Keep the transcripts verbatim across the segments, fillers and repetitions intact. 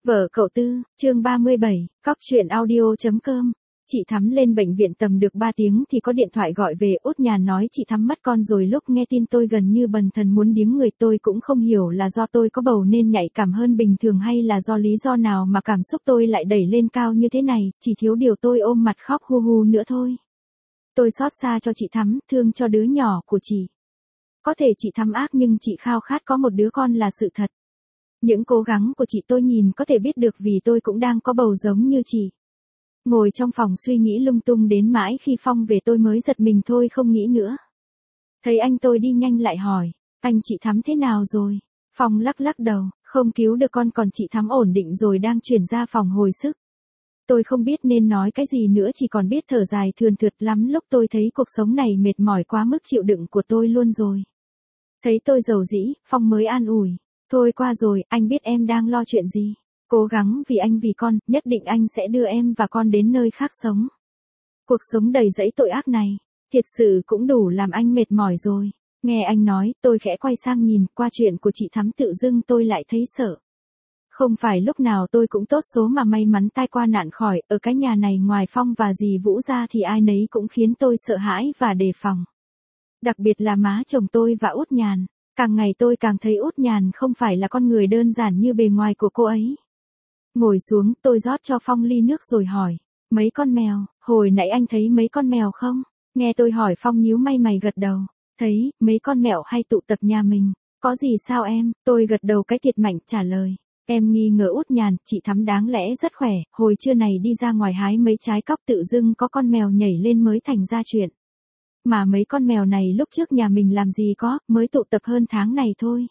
Vợ cậu Tư, chương ba mươi bảy, cóc truyện audio.com. Chị Thắm lên bệnh viện tầm được ba tiếng thì có điện thoại gọi về. Út Nhàn nói chị Thắm mất con rồi. Lúc nghe tin tôi gần như bần thần muốn điếng người. Tôi cũng không hiểu là do tôi có bầu nên nhạy cảm hơn bình thường hay là do lý do nào mà cảm xúc tôi lại đẩy lên cao như thế này. Chỉ thiếu điều tôi ôm mặt khóc hu hu nữa thôi. Tôi xót xa cho chị Thắm, thương cho đứa nhỏ của chị. Có thể chị Thắm ác nhưng chị khao khát có một đứa con là sự thật. Những cố gắng của chị tôi nhìn có thể biết được vì tôi cũng đang có bầu giống như chị. Ngồi trong phòng suy nghĩ lung tung đến mãi khi Phong về tôi mới giật mình thôi không nghĩ nữa. Thấy anh tôi đi nhanh lại hỏi, anh chị Thắm thế nào rồi? Phong lắc lắc đầu, không cứu được con còn chị Thắm ổn định rồi đang chuyển ra phòng hồi sức. Tôi không biết nên nói cái gì nữa chỉ còn biết thở dài thườn thượt lắm lúc tôi thấy cuộc sống này mệt mỏi quá mức chịu đựng của tôi luôn rồi. Thấy tôi dầu dĩ, Phong mới an ủi. Thôi qua rồi, anh biết em đang lo chuyện gì. Cố gắng vì anh vì con, nhất định anh sẽ đưa em và con đến nơi khác sống. Cuộc sống đầy rẫy tội ác này, thiệt sự cũng đủ làm anh mệt mỏi rồi. Nghe anh nói, tôi khẽ quay sang nhìn, qua chuyện của chị Thắm tự dưng tôi lại thấy sợ. Không phải lúc nào tôi cũng tốt số mà may mắn tai qua nạn khỏi, ở cái nhà này ngoài Phong và dì Vũ ra thì ai nấy cũng khiến tôi sợ hãi và đề phòng. Đặc biệt là má chồng tôi và Út Nhàn. Càng ngày tôi càng thấy Út Nhàn không phải là con người đơn giản như bề ngoài của cô ấy. Ngồi xuống, tôi rót cho Phong ly nước rồi hỏi, mấy con mèo, hồi nãy anh thấy mấy con mèo không? Nghe tôi hỏi Phong nhíu may mày gật đầu, thấy, mấy con mèo hay tụ tập nhà mình, có gì sao em? Tôi gật đầu cái thiệt mạnh trả lời, em nghi ngờ Út Nhàn, chị Thắm đáng lẽ rất khỏe, hồi trưa này đi ra ngoài hái mấy trái cóc tự dưng có con mèo nhảy lên mới thành ra chuyện. Mà mấy con mèo này lúc trước nhà mình làm gì có, mới tụ tập hơn tháng này thôi.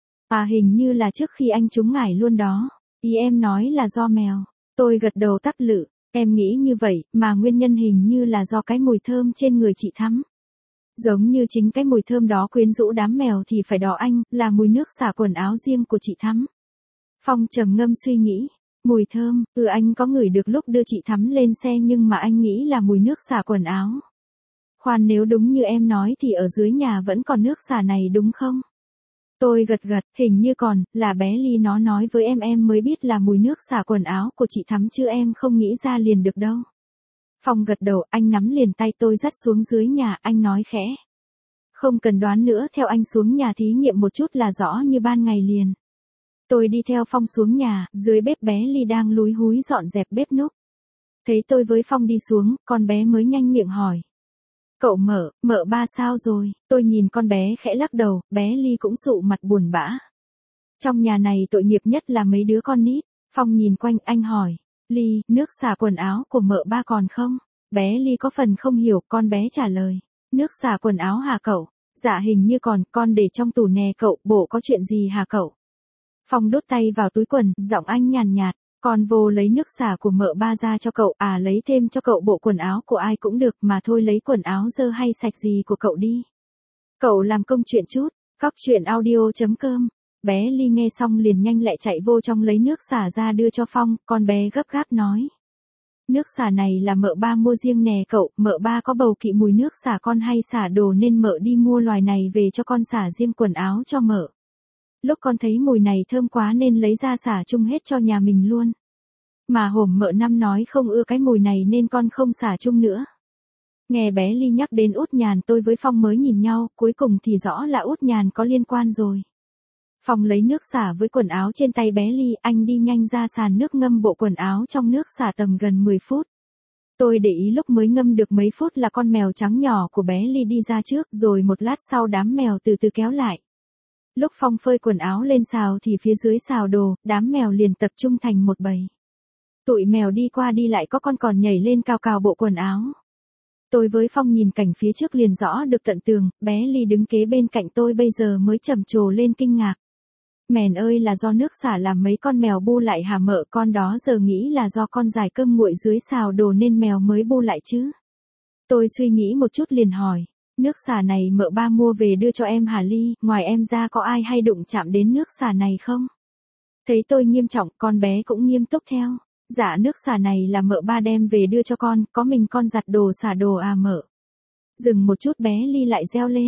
À hình như là trước khi anh trúng ngải luôn đó. Ý em nói là do mèo. Tôi gật đầu tắp lự, em nghĩ như vậy, mà nguyên nhân hình như là do cái mùi thơm trên người chị Thắm. Giống như chính cái mùi thơm đó quyến rũ đám mèo thì phải đó anh, là mùi nước xả quần áo riêng của chị Thắm. Phong trầm ngâm suy nghĩ, mùi thơm, ừ anh có ngửi được lúc đưa chị Thắm lên xe nhưng mà anh nghĩ là mùi nước xả quần áo. Khoan nếu đúng như em nói thì ở dưới nhà vẫn còn nước xả này đúng không? Tôi gật gật, hình như còn, là bé Ly nó nói với em em mới biết là mùi nước xả quần áo của chị Thắm chứ em không nghĩ ra liền được đâu. Phong gật đầu, anh nắm liền tay tôi dắt xuống dưới nhà, anh nói khẽ. Không cần đoán nữa, theo anh xuống nhà thí nghiệm một chút là rõ như ban ngày liền. Tôi đi theo Phong xuống nhà, dưới bếp bé Ly đang lúi húi dọn dẹp bếp núc. Thấy tôi với Phong đi xuống, con bé mới nhanh miệng hỏi. Cậu Mợ, Mợ ba sao rồi? Tôi nhìn con bé khẽ lắc đầu, bé Ly cũng sụ mặt buồn bã. Trong nhà này tội nghiệp nhất là mấy đứa con nít. Phong nhìn quanh anh hỏi, Ly, nước xả quần áo của Mợ ba còn không? Bé Ly có phần không hiểu, con bé trả lời, nước xả quần áo hả cậu? Dạ hình như còn, con để trong tủ nè cậu, bộ có chuyện gì hả cậu? Phong đút tay vào túi quần, giọng anh nhàn nhạt. Con vô lấy nước xả của Mợ ba ra cho cậu, à lấy thêm cho cậu bộ quần áo của ai cũng được mà thôi lấy quần áo dơ hay sạch gì của cậu đi. Cậu làm công chuyện chút, cóc truyện audio.com. Bé Ly nghe xong liền nhanh lẹ chạy vô trong lấy nước xả ra đưa cho Phong, con bé gấp gáp nói. Nước xả này là Mợ ba mua riêng nè cậu, Mợ ba có bầu kỵ mùi nước xả con hay xả đồ nên Mợ đi mua loài này về cho con xả riêng quần áo cho Mợ. Lúc con thấy mùi này thơm quá nên lấy ra xả chung hết cho nhà mình luôn. Mà hổm Mợ năm nói không ưa cái mùi này nên con không xả chung nữa. Nghe bé Ly nhắc đến Út Nhàn tôi với Phong mới nhìn nhau, cuối cùng thì rõ là Út Nhàn có liên quan rồi. Phong lấy nước xả với quần áo trên tay bé Ly, anh đi nhanh ra sàn nước ngâm bộ quần áo trong nước xả tầm gần mười phút. Tôi để ý lúc mới ngâm được mấy phút là con mèo trắng nhỏ của bé Ly đi ra trước rồi một lát sau đám mèo từ từ kéo lại. Lúc Phong phơi quần áo lên xào thì phía dưới xào đồ, đám mèo liền tập trung thành một bầy. Tụi mèo đi qua đi lại có con còn nhảy lên cào cào bộ quần áo. Tôi với Phong nhìn cảnh phía trước liền rõ được tận tường, bé Ly đứng kế bên cạnh tôi bây giờ mới trầm trồ lên kinh ngạc. Mèn ơi là do nước xả làm mấy con mèo bu lại hả Mợ, con đó giờ nghĩ là do con giải cơm nguội dưới xào đồ nên mèo mới bu lại chứ. Tôi suy nghĩ một chút liền hỏi. Nước xả này Mợ ba mua về đưa cho em hả Ly, ngoài em ra có ai hay đụng chạm đến nước xả này không? Thấy tôi nghiêm trọng, con bé cũng nghiêm túc theo. Dạ nước xả này là Mợ ba đem về đưa cho con, có mình con giặt đồ xả đồ à Mợ. Dừng một chút bé Ly lại reo lên.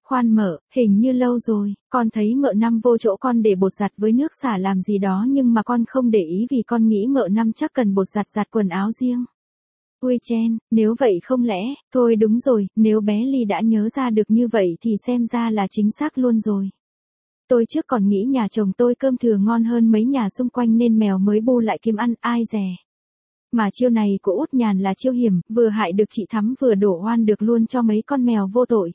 Khoan mợ, hình như lâu rồi, con thấy mợ năm vô chỗ con để bột giặt với nước xả làm gì đó nhưng mà con không để ý vì con nghĩ mợ năm chắc cần bột giặt giặt quần áo riêng. Ui chen, nếu vậy không lẽ, thôi đúng rồi, nếu bé Ly đã nhớ ra được như vậy thì xem ra là chính xác luôn rồi. Tôi trước còn nghĩ nhà chồng tôi cơm thừa ngon hơn mấy nhà xung quanh nên mèo mới bu lại kiếm ăn, ai dè. Mà chiêu này của Út Nhàn là chiêu hiểm, vừa hại được chị Thắm vừa đổ oan được luôn cho mấy con mèo vô tội.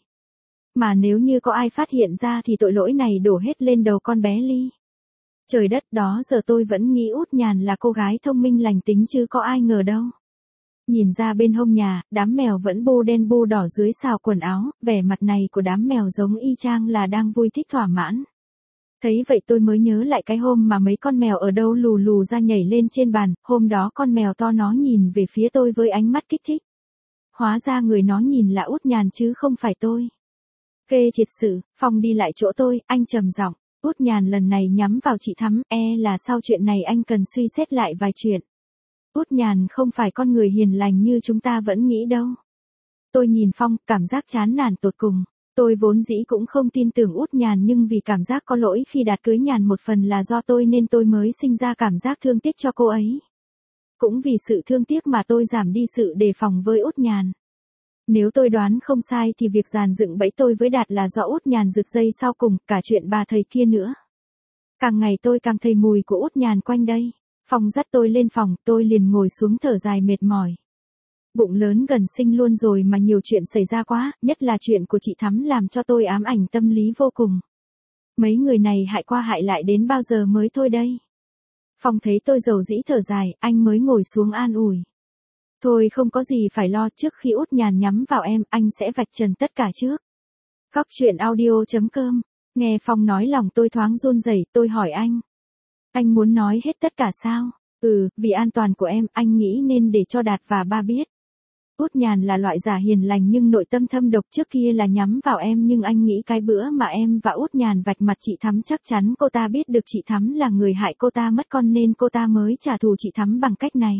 Mà nếu như có ai phát hiện ra thì tội lỗi này đổ hết lên đầu con bé Ly. Trời đất, đó giờ tôi vẫn nghĩ Út Nhàn là cô gái thông minh lành tính chứ có ai ngờ đâu. Nhìn ra bên hông nhà, đám mèo vẫn bu đen bu đỏ dưới xào quần áo, vẻ mặt này của đám mèo giống y chang là đang vui thích thỏa mãn. Thấy vậy tôi mới nhớ lại cái hôm mà mấy con mèo ở đâu lù lù ra nhảy lên trên bàn, hôm đó con mèo to nó nhìn về phía tôi với ánh mắt kích thích. Hóa ra người nó nhìn là Út Nhàn chứ không phải tôi. Ghê thiệt sự, Phong đi lại chỗ tôi, anh trầm giọng, Út Nhàn lần này nhắm vào chị Thắm, e là sau chuyện này anh cần suy xét lại vài chuyện. Út Nhàn không phải con người hiền lành như chúng ta vẫn nghĩ đâu. Tôi nhìn Phong, cảm giác chán nản tột cùng. Tôi vốn dĩ cũng không tin tưởng Út Nhàn nhưng vì cảm giác có lỗi khi đạt cưới Nhàn một phần là do tôi nên tôi mới sinh ra cảm giác thương tiếc cho cô ấy. Cũng vì sự thương tiếc mà tôi giảm đi sự đề phòng với Út Nhàn. Nếu tôi đoán không sai thì việc dàn dựng bẫy tôi với Đạt là do Út Nhàn rực dây sau cùng, cả chuyện bà thầy kia nữa. Càng ngày tôi càng thấy mùi của Út Nhàn quanh đây. Phong dắt tôi lên phòng, tôi liền ngồi xuống thở dài mệt mỏi. Bụng lớn gần sinh luôn rồi mà nhiều chuyện xảy ra quá, nhất là chuyện của chị Thắm làm cho tôi ám ảnh tâm lý vô cùng. Mấy người này hại qua hại lại đến bao giờ mới thôi đây. Phong thấy tôi dầu dĩ thở dài, anh mới ngồi xuống an ủi. Thôi không có gì phải lo, trước khi Út Nhàn nhắm vào em, anh sẽ vạch trần tất cả trước. Góc truyện audio chấm com. Nghe Phong nói lòng tôi thoáng run rẩy, tôi hỏi anh. Anh muốn nói hết tất cả sao? Ừ, vì an toàn của em, anh nghĩ nên để cho Đạt và ba biết. Út Nhàn là loại giả hiền lành nhưng nội tâm thâm độc, trước kia là nhắm vào em nhưng anh nghĩ cái bữa mà em và Út Nhàn vạch mặt chị Thắm chắc chắn cô ta biết được chị Thắm là người hại cô ta mất con nên cô ta mới trả thù chị Thắm bằng cách này.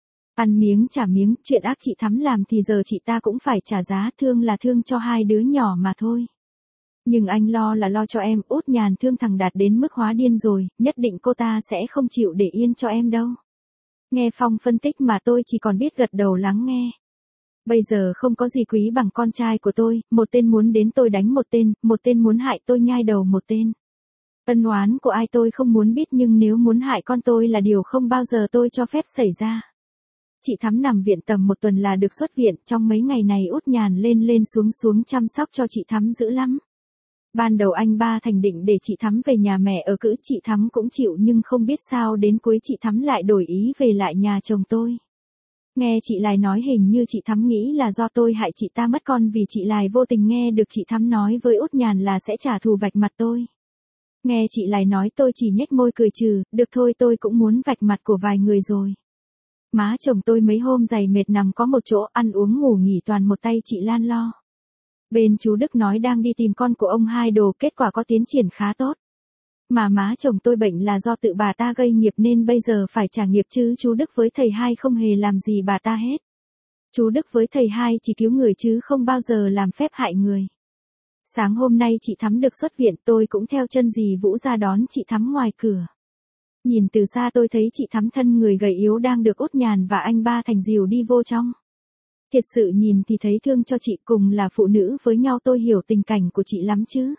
Ăn miếng trả miếng, chuyện ác chị Thắm làm thì giờ chị ta cũng phải trả giá, thương là thương cho hai đứa nhỏ mà thôi. Nhưng anh lo là lo cho em, Út Nhàn thương thằng Đạt đến mức hóa điên rồi, nhất định cô ta sẽ không chịu để yên cho em đâu. Nghe Phong phân tích mà tôi chỉ còn biết gật đầu lắng nghe. Bây giờ không có gì quý bằng con trai của tôi, một tên muốn đến tôi đánh một tên, một tên muốn hại tôi nhai đầu một tên. Ân oán của ai tôi không muốn biết nhưng nếu muốn hại con tôi là điều không bao giờ tôi cho phép xảy ra. Chị Thắm nằm viện tầm một tuần là được xuất viện, trong mấy ngày này Út Nhàn lên lên xuống xuống chăm sóc cho chị Thắm dữ lắm. Ban đầu anh ba Thành định để chị Thắm về nhà mẹ ở cữ, chị Thắm cũng chịu nhưng không biết sao đến cuối chị Thắm lại đổi ý về lại nhà chồng tôi. Nghe chị Lài nói hình như chị Thắm nghĩ là do tôi hại chị ta mất con vì chị Lài vô tình nghe được chị Thắm nói với Út Nhàn là sẽ trả thù vạch mặt tôi. Nghe chị Lài nói tôi chỉ nhếch môi cười trừ, được thôi tôi cũng muốn vạch mặt của vài người rồi. Má chồng tôi mấy hôm dày mệt nằm có một chỗ ăn uống ngủ nghỉ toàn một tay chị Lan lo. Bên chú Đức nói đang đi tìm con của ông hai đồ, kết quả có tiến triển khá tốt. Mà má chồng tôi bệnh là do tự bà ta gây nghiệp nên bây giờ phải trả nghiệp chứ chú Đức với thầy hai không hề làm gì bà ta hết. Chú Đức với thầy hai chỉ cứu người chứ không bao giờ làm phép hại người. Sáng hôm nay chị Thắm được xuất viện, tôi cũng theo chân dì Vũ ra đón chị Thắm ngoài cửa. Nhìn từ xa tôi thấy chị Thắm thân người gầy yếu đang được Út Nhàn và anh ba Thành dìu đi vô trong. Thiệt sự nhìn thì thấy thương cho chị, cùng là phụ nữ với nhau tôi hiểu tình cảnh của chị lắm chứ.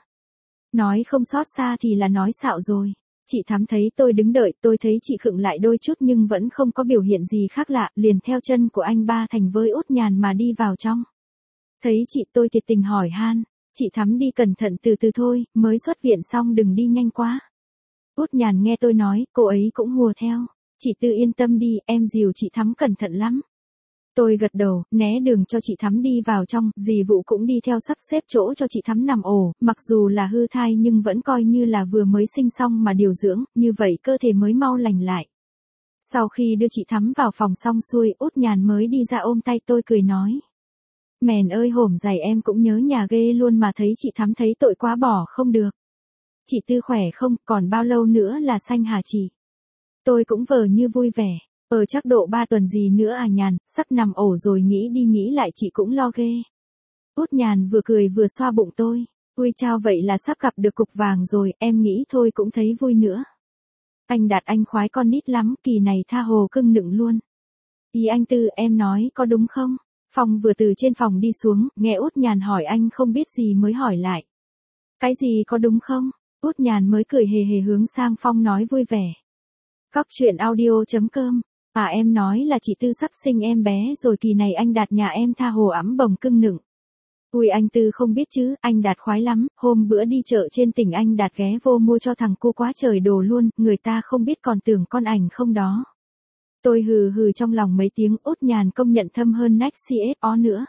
Nói không xót xa thì là nói xạo rồi. Chị Thắm thấy tôi đứng đợi, tôi thấy chị khựng lại đôi chút nhưng vẫn không có biểu hiện gì khác lạ, liền theo chân của anh ba Thành với Út Nhàn mà đi vào trong. Thấy chị tôi thiệt tình hỏi han, chị Thắm đi cẩn thận từ từ thôi, mới xuất viện xong đừng đi nhanh quá. Út Nhàn nghe tôi nói, cô ấy cũng hùa theo, chị Tư yên tâm đi, em dìu chị Thắm cẩn thận lắm. Tôi gật đầu, né đường cho chị Thắm đi vào trong, dì Vụ cũng đi theo sắp xếp chỗ cho chị Thắm nằm ổ, mặc dù là hư thai nhưng vẫn coi như là vừa mới sinh xong mà điều dưỡng, như vậy cơ thể mới mau lành lại. Sau khi đưa chị Thắm vào phòng xong xuôi, Út Nhàn mới đi ra ôm tay tôi cười nói. Mèn ơi hổm dày em cũng nhớ nhà ghê luôn mà thấy chị Thắm thấy tội quá bỏ không được. Chị Tư khỏe không, còn bao lâu nữa là sanh hả chị? Tôi cũng vờ như vui vẻ. Ở chắc độ ba tuần gì nữa à Nhàn, sắp nằm ổ rồi nghĩ đi nghĩ lại chị cũng lo ghê. Út Nhàn vừa cười vừa xoa bụng tôi. Ui chao, vậy là sắp gặp được cục vàng rồi, em nghĩ thôi cũng thấy vui nữa. Anh Đạt anh khoái con nít lắm, kỳ này tha hồ cưng nựng luôn. Ý anh Tư, em nói có đúng không? Phong vừa từ trên phòng đi xuống, nghe Út Nhàn hỏi anh không biết gì mới hỏi lại. Cái gì có đúng không? Út Nhàn mới cười hề hề hướng sang Phong nói vui vẻ. Cóc truyện audio chấm com. À em nói là chị Tư sắp sinh em bé rồi, kỳ này anh Đạt nhà em tha hồ ẵm bồng cưng nựng. Ui anh Tư không biết chứ, anh Đạt khoái lắm, hôm bữa đi chợ trên tỉnh anh Đạt ghé vô mua cho thằng cu quá trời đồ luôn, người ta không biết còn tưởng con ảnh không đó. Tôi hừ hừ trong lòng mấy tiếng. Út Nhàn công nhận thâm hơn nách xê ét o nữa.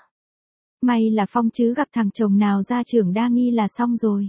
May là Phong chứ gặp thằng chồng nào ra trưởng đa nghi là xong rồi.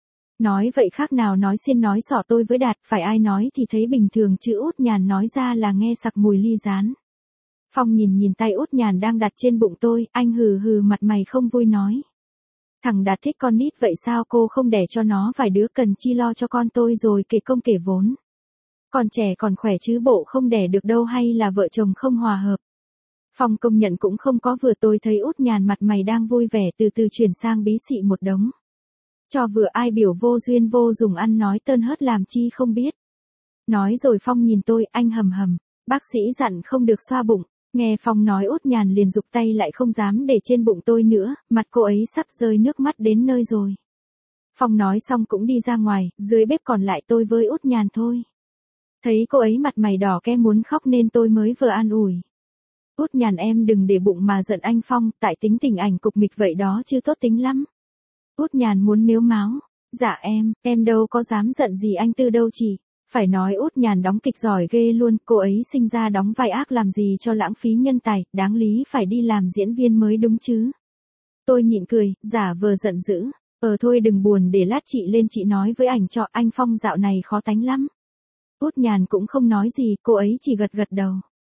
Nói vậy khác nào nói xiên nói xỏ tôi với Đạt, phải ai nói thì thấy bình thường chứ Út Nhàn nói ra là nghe sặc mùi ly rán. Phong nhìn nhìn tay Út Nhàn đang đặt trên bụng tôi, anh hừ hừ mặt mày không vui nói. Thằng Đạt thích con nít vậy sao cô không đẻ cho nó vài đứa, cần chi lo cho con tôi rồi kể công kể vốn. Còn trẻ còn khỏe chứ bộ không đẻ được đâu, hay là vợ chồng không hòa hợp. Phong công nhận cũng không có vừa. Tôi thấy Út Nhàn mặt mày đang vui vẻ từ từ chuyển sang bí xị một đống. Cho vừa ai biểu vô duyên vô dùng ăn nói tơn hớt làm chi không biết. Nói rồi Phong nhìn tôi, anh hầm hầm, bác sĩ dặn không được xoa bụng. Nghe Phong nói Út Nhàn liền giục tay lại không dám để trên bụng tôi nữa, mặt cô ấy sắp rơi nước mắt đến nơi rồi. Phong nói xong cũng đi ra ngoài, dưới bếp còn lại tôi với Út Nhàn thôi. Thấy cô ấy mặt mày đỏ ke muốn khóc nên tôi mới vừa an ủi. Út Nhàn em đừng để bụng mà giận anh Phong, tại tính tình ảnh cục mịch vậy đó chứ tốt tính lắm. Út Nhàn muốn mếu máo. Dạ em, em đâu có dám giận gì anh Tư đâu chị. Phải nói Út Nhàn đóng kịch giỏi ghê luôn, cô ấy sinh ra đóng vai ác làm gì cho lãng phí nhân tài, đáng lý phải đi làm diễn viên mới đúng chứ. Tôi nhịn cười, giả vờ giận dữ. Ờ thôi đừng buồn, để lát chị lên chị nói với ảnh cho, anh Phong dạo này khó tánh lắm. Út Nhàn cũng không nói gì, cô ấy chỉ gật gật đầu.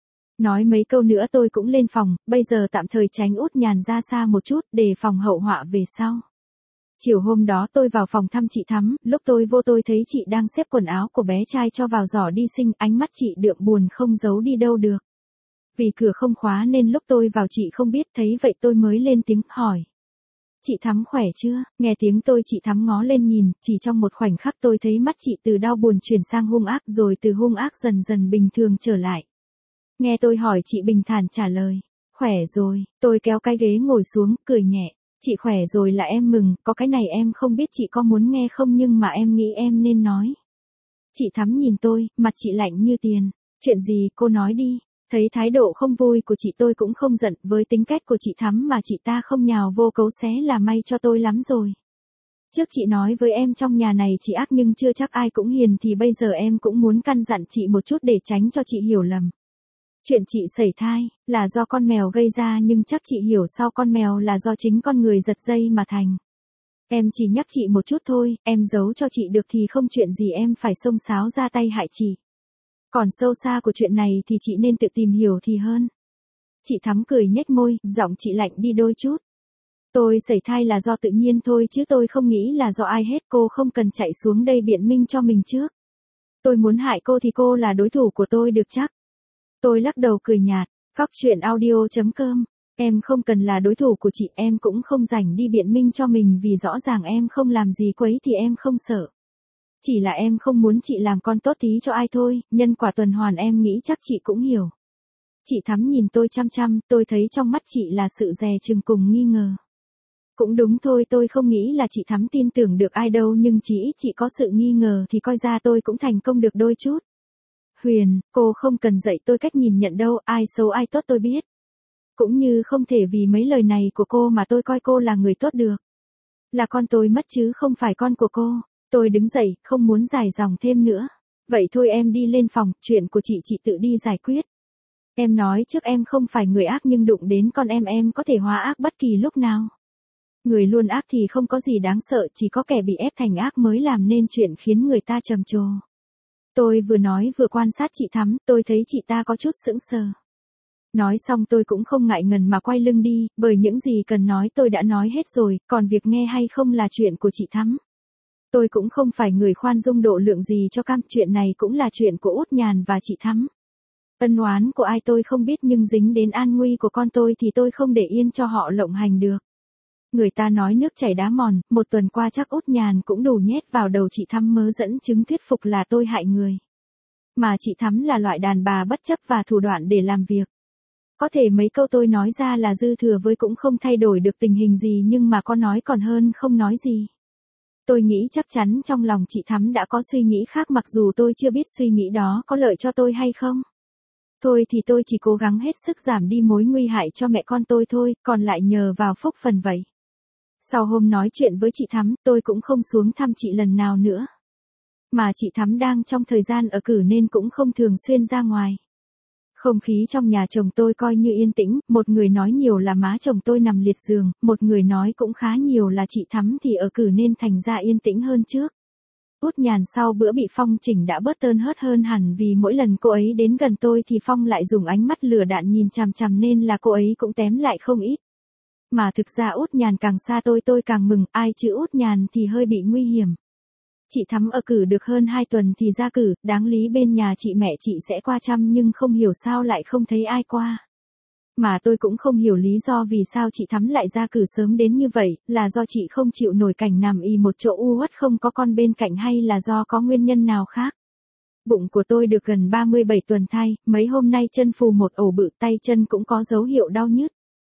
Nói mấy câu nữa tôi cũng lên phòng, bây giờ tạm thời tránh Út Nhàn ra xa một chút, để phòng hậu họa về sau. Chiều hôm đó tôi vào phòng thăm chị Thắm, lúc tôi vô tôi thấy chị đang xếp quần áo của bé trai cho vào giỏ đi sinh, ánh mắt chị đượm buồn không giấu đi đâu được. Vì cửa không khóa nên lúc tôi vào chị không biết, thấy vậy tôi mới lên tiếng hỏi. Chị Thắm khỏe chưa? Nghe tiếng tôi chị Thắm ngó lên nhìn, chỉ trong một khoảnh khắc tôi thấy mắt chị từ đau buồn chuyển sang hung ác, rồi từ hung ác dần dần bình thường trở lại. Nghe tôi hỏi chị bình thản trả lời. Khỏe rồi, tôi kéo cái ghế ngồi xuống, cười nhẹ. Chị khỏe rồi là em mừng, có cái này em không biết chị có muốn nghe không nhưng mà em nghĩ em nên nói. Chị Thắm nhìn tôi, mặt chị lạnh như tiền. Chuyện gì cô nói đi. Thấy thái độ không vui của chị tôi cũng không giận, với tính cách của chị Thắm mà chị ta không nhào vô cấu xé là may cho tôi lắm rồi. Trước chị nói với em trong nhà này chị ác nhưng chưa chắc ai cũng hiền, thì bây giờ em cũng muốn căn dặn chị một chút để tránh cho chị hiểu lầm. Chuyện chị sẩy thai, là do con mèo gây ra nhưng chắc chị hiểu sau con mèo là do chính con người giật dây mà thành. Em chỉ nhắc chị một chút thôi, em giấu cho chị được thì không chuyện gì em phải xông xáo ra tay hại chị. Còn sâu xa của chuyện này thì chị nên tự tìm hiểu thì hơn. Chị Thắm cười nhếch môi, giọng chị lạnh đi đôi chút. Tôi sẩy thai là do tự nhiên thôi chứ tôi không nghĩ là do ai hết, cô không cần chạy xuống đây biện minh cho mình trước. Tôi muốn hại cô thì cô là đối thủ của tôi được chắc. Tôi lắc đầu cười nhạt, cóc truyện audio chấm com. Em không cần là đối thủ của chị, em cũng không rảnh đi biện minh cho mình vì rõ ràng em không làm gì quấy thì em không sợ. Chỉ là em không muốn chị làm con tốt tí cho ai thôi, nhân quả tuần hoàn em nghĩ chắc chị cũng hiểu. Chị Thắm nhìn tôi chăm chăm, tôi thấy trong mắt chị là sự dè chừng cùng nghi ngờ. Cũng đúng thôi, tôi không nghĩ là chị Thắm tin tưởng được ai đâu, nhưng chỉ ít chị có sự nghi ngờ thì coi ra tôi cũng thành công được đôi chút. Huyền, cô không cần dạy tôi cách nhìn nhận đâu, ai xấu ai tốt tôi biết. Cũng như không thể vì mấy lời này của cô mà tôi coi cô là người tốt được. Là con tôi mất chứ không phải con của cô. Tôi đứng dậy, không muốn dài dòng thêm nữa. Vậy thôi em đi lên phòng, chuyện của chị chị tự đi giải quyết. Em nói trước em không phải người ác nhưng đụng đến con em em có thể hóa ác bất kỳ lúc nào. Người luôn ác thì không có gì đáng sợ, chỉ có kẻ bị ép thành ác mới làm nên chuyện khiến người ta trầm trồ. Tôi vừa nói vừa quan sát chị Thắm, tôi thấy chị ta có chút sững sờ. Nói xong tôi cũng không ngại ngần mà quay lưng đi, bởi những gì cần nói tôi đã nói hết rồi, còn việc nghe hay không là chuyện của chị Thắm. Tôi cũng không phải người khoan dung độ lượng gì cho cam, chuyện này cũng là chuyện của Út Nhàn và chị Thắm. Ân oán của ai tôi không biết nhưng dính đến an nguy của con tôi thì tôi không để yên cho họ lộng hành được. Người ta nói nước chảy đá mòn, một tuần qua chắc Út Nhàn cũng đủ nhét vào đầu chị Thắm mớ dẫn chứng thuyết phục là tôi hại người. Mà chị Thắm là loại đàn bà bất chấp và thủ đoạn để làm việc. Có thể mấy câu tôi nói ra là dư thừa với cũng không thay đổi được tình hình gì, nhưng mà có nói còn hơn không nói gì. Tôi nghĩ chắc chắn trong lòng chị Thắm đã có suy nghĩ khác, mặc dù tôi chưa biết suy nghĩ đó có lợi cho tôi hay không. Thôi thì tôi chỉ cố gắng hết sức giảm đi mối nguy hại cho mẹ con tôi thôi, còn lại nhờ vào phúc phần vậy. Sau hôm nói chuyện với chị Thắm, tôi cũng không xuống thăm chị lần nào nữa. Mà chị Thắm đang trong thời gian ở cử nên cũng không thường xuyên ra ngoài. Không khí trong nhà chồng tôi coi như yên tĩnh, một người nói nhiều là má chồng tôi nằm liệt giường, một người nói cũng khá nhiều là chị Thắm thì ở cử nên thành ra yên tĩnh hơn trước. Út Nhàn sau bữa bị Phong chỉnh đã bớt tơn hớt hơn hẳn, vì mỗi lần cô ấy đến gần tôi thì Phong lại dùng ánh mắt lửa đạn nhìn chằm chằm nên là cô ấy cũng tém lại không ít. Mà thực ra Út Nhàn càng xa tôi tôi càng mừng, ai chứ Út Nhàn thì hơi bị nguy hiểm. Chị Thắm ở cử được hơn hai tuần thì ra cử, đáng lý bên nhà chị mẹ chị sẽ qua chăm nhưng không hiểu sao lại không thấy ai qua. Mà tôi cũng không hiểu lý do vì sao chị Thắm lại ra cử sớm đến như vậy, là do chị không chịu nổi cảnh nằm y một chỗ u uất không có con bên cạnh hay là do có nguyên nhân nào khác. Bụng của tôi được gần ba mươi bảy tuần thai, mấy hôm nay chân phù một ổ bự, tay chân cũng có dấu hiệu đau nhức.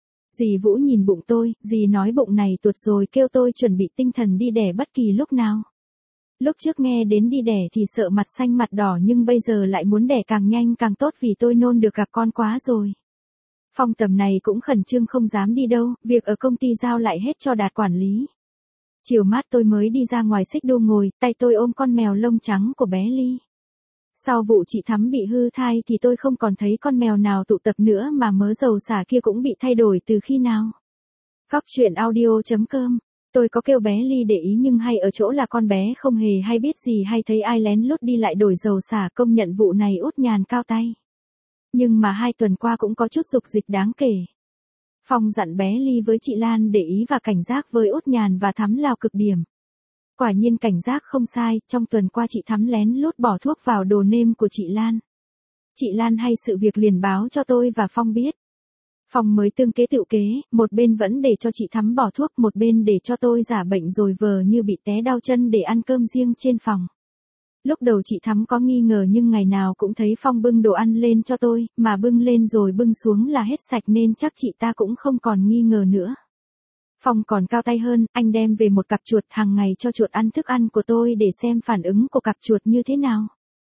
Dì Vũ nhìn bụng tôi, dì nói bụng này tuột rồi, kêu tôi chuẩn bị tinh thần đi đẻ bất kỳ lúc nào. Lúc trước nghe đến đi đẻ thì sợ mặt xanh mặt đỏ, nhưng bây giờ lại muốn đẻ càng nhanh càng tốt vì tôi nôn được gặp con quá rồi. Phong tầm này cũng khẩn trương không dám đi đâu, việc ở công ty giao lại hết cho Đạt quản lý. Chiều mát tôi mới đi ra ngoài xích đu ngồi, tay tôi ôm con mèo lông trắng của bé Ly. Sau vụ chị Thắm bị hư thai thì tôi không còn thấy con mèo nào tụ tập nữa, mà mớ dầu xả kia cũng bị thay đổi từ khi nào. Góc truyện audio chấm com. Tôi có kêu bé Ly để ý nhưng hay ở chỗ là con bé không hề hay biết gì hay thấy ai lén lút đi lại đổi dầu xả, công nhận vụ này Út Nhàn cao tay. Nhưng mà hai tuần qua cũng có chút dục dịch đáng kể. Phong dặn bé Ly với chị Lan để ý và cảnh giác với Út Nhàn và Thắm lao cực điểm. Quả nhiên cảnh giác không sai, trong tuần qua chị Thắm lén lút bỏ thuốc vào đồ nêm của chị Lan. Chị Lan hay sự việc liền báo cho tôi và Phong biết. Phong mới tương kế tựu kế, một bên vẫn để cho chị Thắm bỏ thuốc, một bên để cho tôi giả bệnh rồi vờ như bị té đau chân để ăn cơm riêng trên phòng. Lúc đầu chị Thắm có nghi ngờ nhưng ngày nào cũng thấy Phong bưng đồ ăn lên cho tôi, mà bưng lên rồi bưng xuống là hết sạch nên chắc chị ta cũng không còn nghi ngờ nữa. Phong còn cao tay hơn, anh đem về một cặp chuột, hàng ngày cho chuột ăn thức ăn của tôi để xem phản ứng của cặp chuột như thế nào.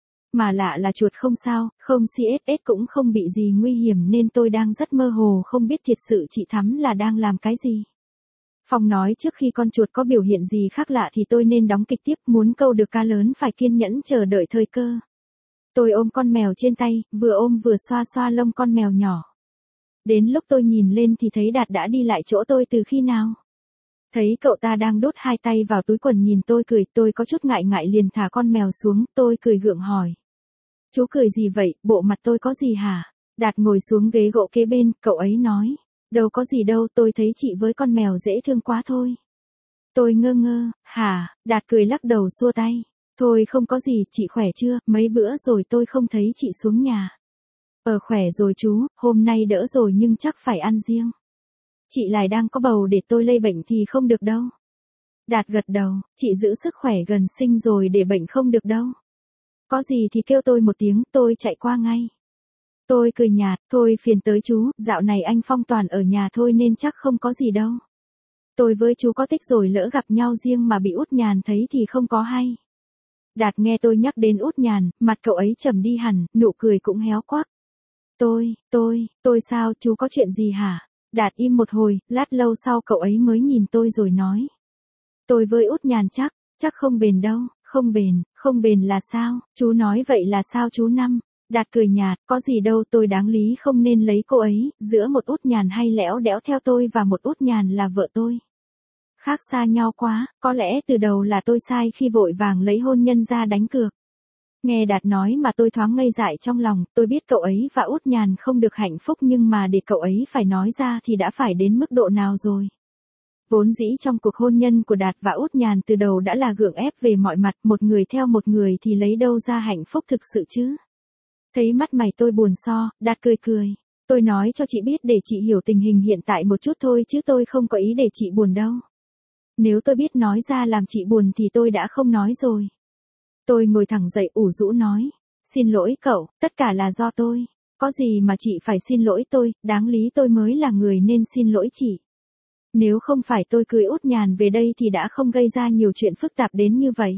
Mà lạ là chuột không sao, không xê ét ét cũng không bị gì nguy hiểm nên tôi đang rất mơ hồ không biết thiệt sự chị Thắm là đang làm cái gì. Phong nói trước khi con chuột có biểu hiện gì khác lạ thì tôi nên đóng kịch tiếp, muốn câu được cá lớn phải kiên nhẫn chờ đợi thời cơ. Tôi ôm con mèo trên tay, vừa ôm vừa xoa xoa lông con mèo nhỏ. Đến lúc tôi nhìn lên thì thấy Đạt đã đi lại chỗ tôi từ khi nào. Thấy cậu ta đang đút hai tay vào túi quần nhìn tôi cười, tôi có chút ngại ngại liền thả con mèo xuống, tôi cười gượng hỏi. Chú cười gì vậy, bộ mặt tôi có gì hả? Đạt ngồi xuống ghế gỗ kế bên, cậu ấy nói. Đâu có gì đâu, tôi thấy chị với con mèo dễ thương quá thôi. Tôi ngơ ngơ, hả? Đạt cười lắc đầu xua tay. Thôi không có gì, chị khỏe chưa, mấy bữa rồi tôi không thấy chị xuống nhà. Ờ khỏe rồi chú, hôm nay đỡ rồi nhưng chắc phải ăn riêng. Chị lại đang có bầu để tôi lây bệnh thì không được đâu. Đạt gật đầu, chị giữ sức khỏe gần sinh rồi để bệnh không được đâu. Có gì thì kêu tôi một tiếng, tôi chạy qua ngay. Tôi cười nhạt, thôi phiền tới chú, dạo này anh Phong toàn ở nhà thôi nên chắc không có gì đâu. Tôi với chú có tích rồi lỡ gặp nhau riêng mà bị Út Nhàn thấy thì không có hay. Đạt nghe tôi nhắc đến Út Nhàn, mặt cậu ấy trầm đi hẳn, nụ cười cũng héo quắc. Tôi, tôi, tôi sao, chú có chuyện gì hả? Đạt im một hồi, lát lâu sau cậu ấy mới nhìn tôi rồi nói. Tôi với Út Nhàn chắc, chắc không bền đâu, không bền, không bền là sao, chú nói vậy là sao chú Năm? Đạt cười nhạt, có gì đâu, tôi đáng lý không nên lấy cô ấy, giữa một Út Nhàn hay lẽo đẽo theo tôi và một Út Nhàn là vợ tôi. Khác xa nhau quá, có lẽ từ đầu là tôi sai khi vội vàng lấy hôn nhân ra đánh cược. Nghe Đạt nói mà tôi thoáng ngây dại trong lòng, tôi biết cậu ấy và Út Nhàn không được hạnh phúc nhưng mà để cậu ấy phải nói ra thì đã phải đến mức độ nào rồi. Vốn dĩ trong cuộc hôn nhân của Đạt và Út Nhàn từ đầu đã là gượng ép về mọi mặt, một người theo một người thì lấy đâu ra hạnh phúc thực sự chứ. Thấy mắt mày tôi buồn so, Đạt cười cười. Tôi nói cho chị biết để chị hiểu tình hình hiện tại một chút thôi chứ tôi không có ý để chị buồn đâu. Nếu tôi biết nói ra làm chị buồn thì tôi đã không nói rồi. Tôi ngồi thẳng dậy ủ rũ nói. Xin lỗi cậu, tất cả là do tôi. Có gì mà chị phải xin lỗi tôi, đáng lý tôi mới là người nên xin lỗi chị. Nếu không phải tôi cưới Út Nhàn về đây thì đã không gây ra nhiều chuyện phức tạp đến như vậy.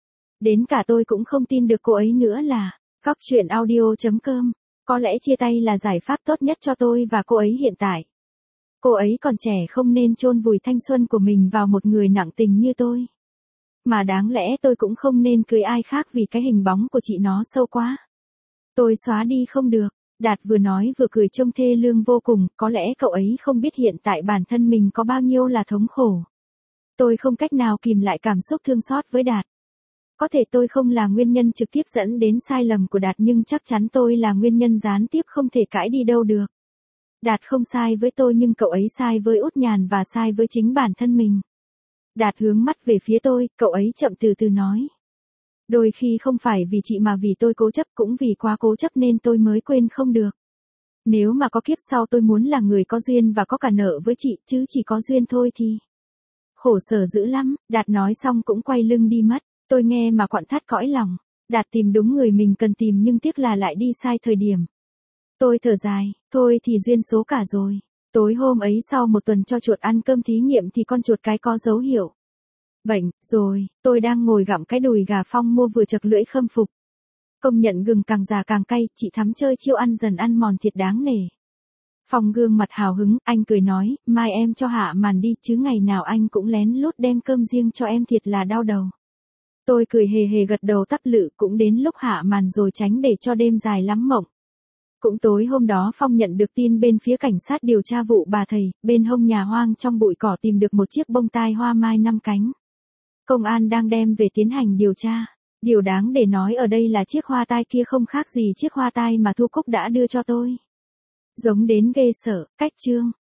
Đến cả tôi cũng không tin được cô ấy nữa là. Góc truyện audio chấm com. Có lẽ chia tay là giải pháp tốt nhất cho tôi và cô ấy hiện tại. Cô ấy còn trẻ không nên chôn vùi thanh xuân của mình vào một người nặng tình như tôi. Mà đáng lẽ tôi cũng không nên cưới ai khác vì cái hình bóng của chị nó sâu quá. Tôi xóa đi không được. Đạt vừa nói vừa cười trông thê lương vô cùng, có lẽ cậu ấy không biết hiện tại bản thân mình có bao nhiêu là thống khổ. Tôi không cách nào kìm lại cảm xúc thương xót với Đạt. Có thể tôi không là nguyên nhân trực tiếp dẫn đến sai lầm của Đạt nhưng chắc chắn tôi là nguyên nhân gián tiếp không thể cãi đi đâu được. Đạt không sai với tôi nhưng cậu ấy sai với Út Nhàn và sai với chính bản thân mình. Đạt hướng mắt về phía tôi, cậu ấy chậm từ từ nói. Đôi khi không phải vì chị mà vì tôi cố chấp cũng vì quá cố chấp nên tôi mới quên không được. Nếu mà có kiếp sau tôi muốn là người có duyên và có cả nợ với chị chứ chỉ có duyên thôi thì. Khổ sở dữ lắm, Đạt nói xong cũng quay lưng đi mất. Tôi nghe mà quặn thắt cõi lòng. Đạt tìm đúng người mình cần tìm nhưng tiếc là lại đi sai thời điểm. Tôi thở dài, thôi thì duyên số cả rồi. Tối hôm ấy sau một tuần cho chuột ăn cơm thí nghiệm thì con chuột cái có dấu hiệu bệnh, rồi, tôi đang ngồi gặm cái đùi gà Phong mua vừa chật lưỡi khâm phục. Công nhận gừng càng già càng cay, chị Thắm chơi chiêu ăn dần ăn mòn thiệt đáng nể. Phong gương mặt hào hứng, anh cười nói, mai em cho Hạ Màn đi chứ ngày nào anh cũng lén lút đem cơm riêng cho em thiệt là đau đầu. Tôi cười hề hề gật đầu tắp lự cũng đến lúc Hạ Màn rồi tránh để cho đêm dài lắm mộng. Cũng tối hôm đó Phong nhận được tin bên phía cảnh sát điều tra vụ bà thầy, bên hông nhà hoang trong bụi cỏ tìm được một chiếc bông tai hoa mai năm cánh. Công an đang đem về tiến hành điều tra. Điều đáng để nói ở đây là chiếc hoa tai kia không khác gì chiếc hoa tai mà Thu Cúc đã đưa cho tôi. Giống đến ghê sợ, cách chương.